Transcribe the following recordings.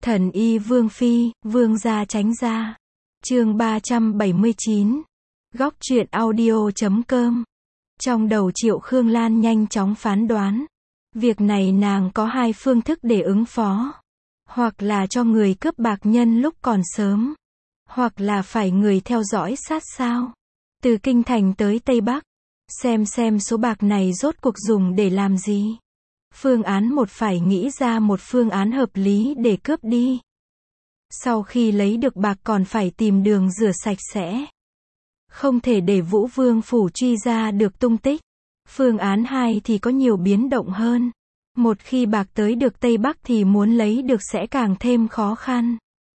Thần y Vương Phi, Vương gia tránh ra. Chương 379. Góc truyện audio.com. Trong đầu Triệu Khương Lan nhanh chóng phán đoán. Việc này nàng có hai phương thức để ứng phó. Hoặc là cho người cướp bạc nhân lúc còn sớm. Hoặc là phải người theo dõi sát sao. Từ Kinh Thành tới Tây Bắc. Xem số bạc này rốt cuộc dùng để làm gì. Phương án một phải nghĩ ra một phương án hợp lý để cướp đi. Sau khi lấy được bạc còn phải tìm đường rửa sạch sẽ. Không thể để Vũ Vương phủ truy ra được tung tích. Phương án 2 thì có nhiều biến động hơn. Một khi bạc tới được Tây Bắc thì muốn lấy được sẽ càng thêm khó khăn.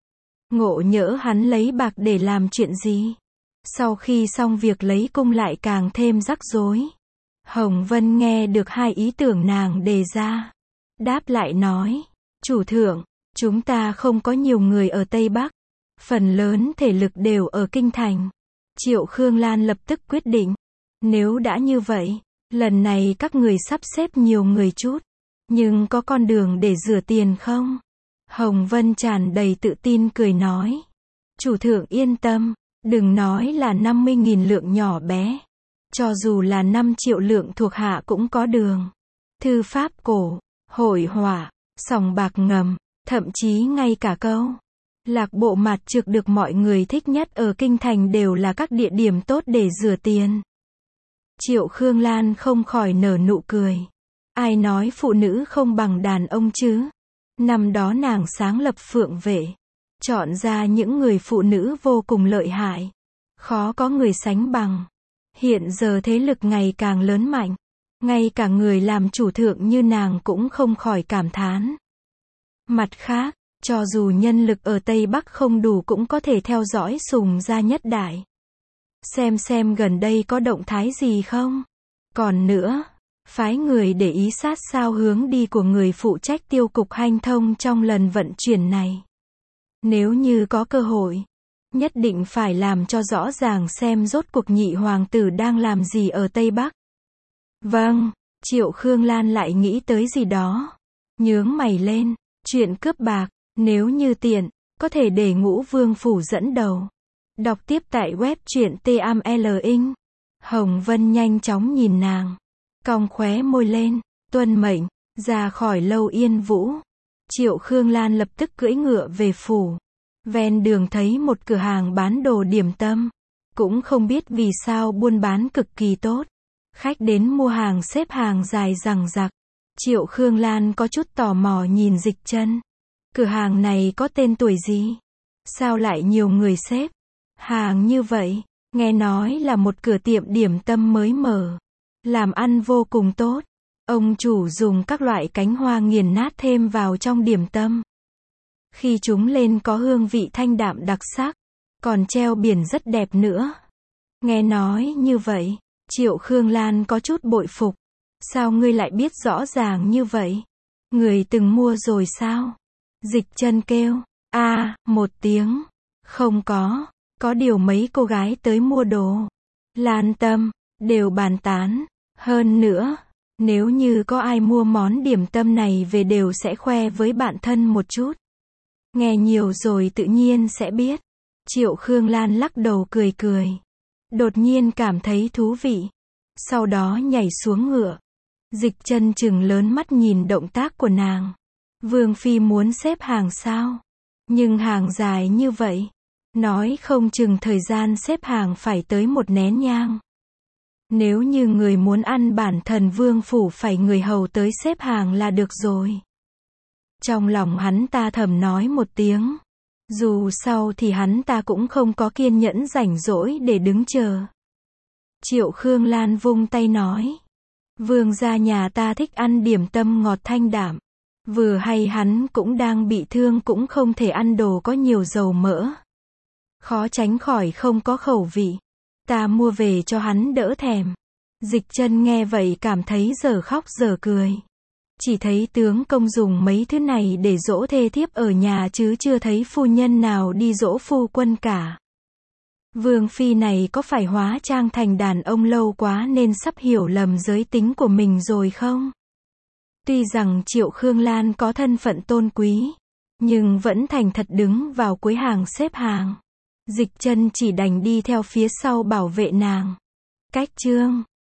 Ngộ nhỡ hắn lấy bạc để làm chuyện gì? Sau khi xong việc lấy cung lại càng thêm rắc rối. Hồng Vân nghe được hai ý tưởng nàng đề ra. Đáp lại nói, chủ thượng, chúng ta không có nhiều người ở Tây Bắc. Phần lớn thể lực đều ở Kinh Thành. Triệu Khương Lan lập tức quyết định. Nếu đã như vậy, lần này các người sắp xếp nhiều người chút. Nhưng có con đường để rửa tiền không? Hồng Vân tràn đầy tự tin cười nói. Chủ thượng yên tâm, đừng nói là 50.000 lượng nhỏ bé. Cho dù là 5 triệu lượng thuộc hạ cũng có đường. Thư pháp cổ, hội họa, sòng bạc ngầm, thậm chí ngay cả câu lạc bộ mặt trực được mọi người thích nhất ở Kinh Thành đều là các địa điểm tốt để rửa tiền. Triệu Khương Lan không khỏi nở nụ cười. Ai nói phụ nữ không bằng đàn ông chứ? Năm đó nàng sáng lập Phượng Vệ, chọn ra những người phụ nữ vô cùng lợi hại, khó có người sánh bằng. Hiện giờ thế lực ngày càng lớn mạnh, ngay cả người làm chủ thượng như nàng cũng không khỏi cảm thán. Mặt khác, cho dù nhân lực ở Tây Bắc không đủ cũng có thể theo dõi Sùng gia nhất đại. Xem gần đây có động thái gì không? Còn nữa, phái người để ý sát sao hướng đi của người phụ trách tiêu cục hanh thông trong lần vận chuyển này. Nếu như có cơ hội, nhất định phải làm cho rõ ràng xem rốt cuộc nhị hoàng tử đang làm gì ở Tây Bắc. Vâng, Triệu Khương Lan lại nghĩ tới gì đó. Nhướng mày lên, chuyện cướp bạc, nếu như tiện, có thể để Ngũ Vương phủ dẫn đầu. Đọc tiếp tại web truyện TAMLINH. Hồng Vân nhanh chóng nhìn nàng, cong khóe môi lên, tuân mệnh, ra khỏi Lâu Yên Vũ. Triệu Khương Lan lập tức cưỡi ngựa về phủ. Ven đường thấy một cửa hàng bán đồ điểm tâm. Cũng không biết vì sao buôn bán cực kỳ tốt. Khách đến mua hàng xếp hàng dài dằng dặc. Triệu Khương Lan có chút tò mò nhìn Dịch Chân. Cửa hàng này có tên tuổi gì? Sao lại nhiều người xếp hàng như vậy? Nghe nói là một cửa tiệm điểm tâm mới mở. Làm ăn vô cùng tốt. Ông chủ dùng các loại cánh hoa nghiền nát thêm vào trong điểm tâm. Khi chúng lên có hương vị thanh đạm đặc sắc. Còn treo biển rất đẹp nữa. Nghe nói như vậy, Triệu Khương Lan có chút bội phục. Sao ngươi lại biết rõ ràng như vậy? Người từng mua rồi sao? Dịch Chân kêu. Một tiếng. Không có điều mấy cô gái tới mua đồ. Lan tâm, đều bàn tán. Hơn nữa, nếu như có ai mua món điểm tâm này về đều sẽ khoe với bạn thân một chút. Nghe nhiều rồi tự nhiên sẽ biết. Triệu Khương Lan lắc đầu cười. Đột nhiên cảm thấy thú vị. Sau đó nhảy xuống ngựa. Dịch Chân trừng lớn mắt nhìn động tác của nàng. Vương Phi muốn xếp hàng sao? Nhưng hàng dài như vậy. Nói không chừng thời gian xếp hàng phải tới một nén nhang. Nếu như người muốn ăn bản thần vương phủ phải người hầu tới xếp hàng là được rồi. Trong lòng hắn ta thầm nói một tiếng. Dù sao thì hắn ta cũng không có kiên nhẫn rảnh rỗi để đứng chờ. Triệu Khương Lan vung tay nói. Vương gia nhà ta thích ăn điểm tâm ngọt thanh đạm. Vừa hay hắn cũng đang bị thương cũng không thể ăn đồ có nhiều dầu mỡ. Khó tránh khỏi không có khẩu vị. Ta mua về cho hắn đỡ thèm. Dịch Chân nghe vậy cảm thấy dở khóc dở cười. Chỉ thấy tướng công dùng mấy thứ này để dỗ thê thiếp ở nhà chứ chưa thấy phu nhân nào đi dỗ phu quân cả. Vương Phi này có phải hóa trang thành đàn ông lâu quá nên sắp hiểu lầm giới tính của mình rồi không? Tuy rằng Triệu Khương Lan có thân phận tôn quý, nhưng vẫn thành thật đứng vào cuối hàng xếp hàng. Dịch Chân chỉ đành đi theo phía sau bảo vệ nàng. Cách chương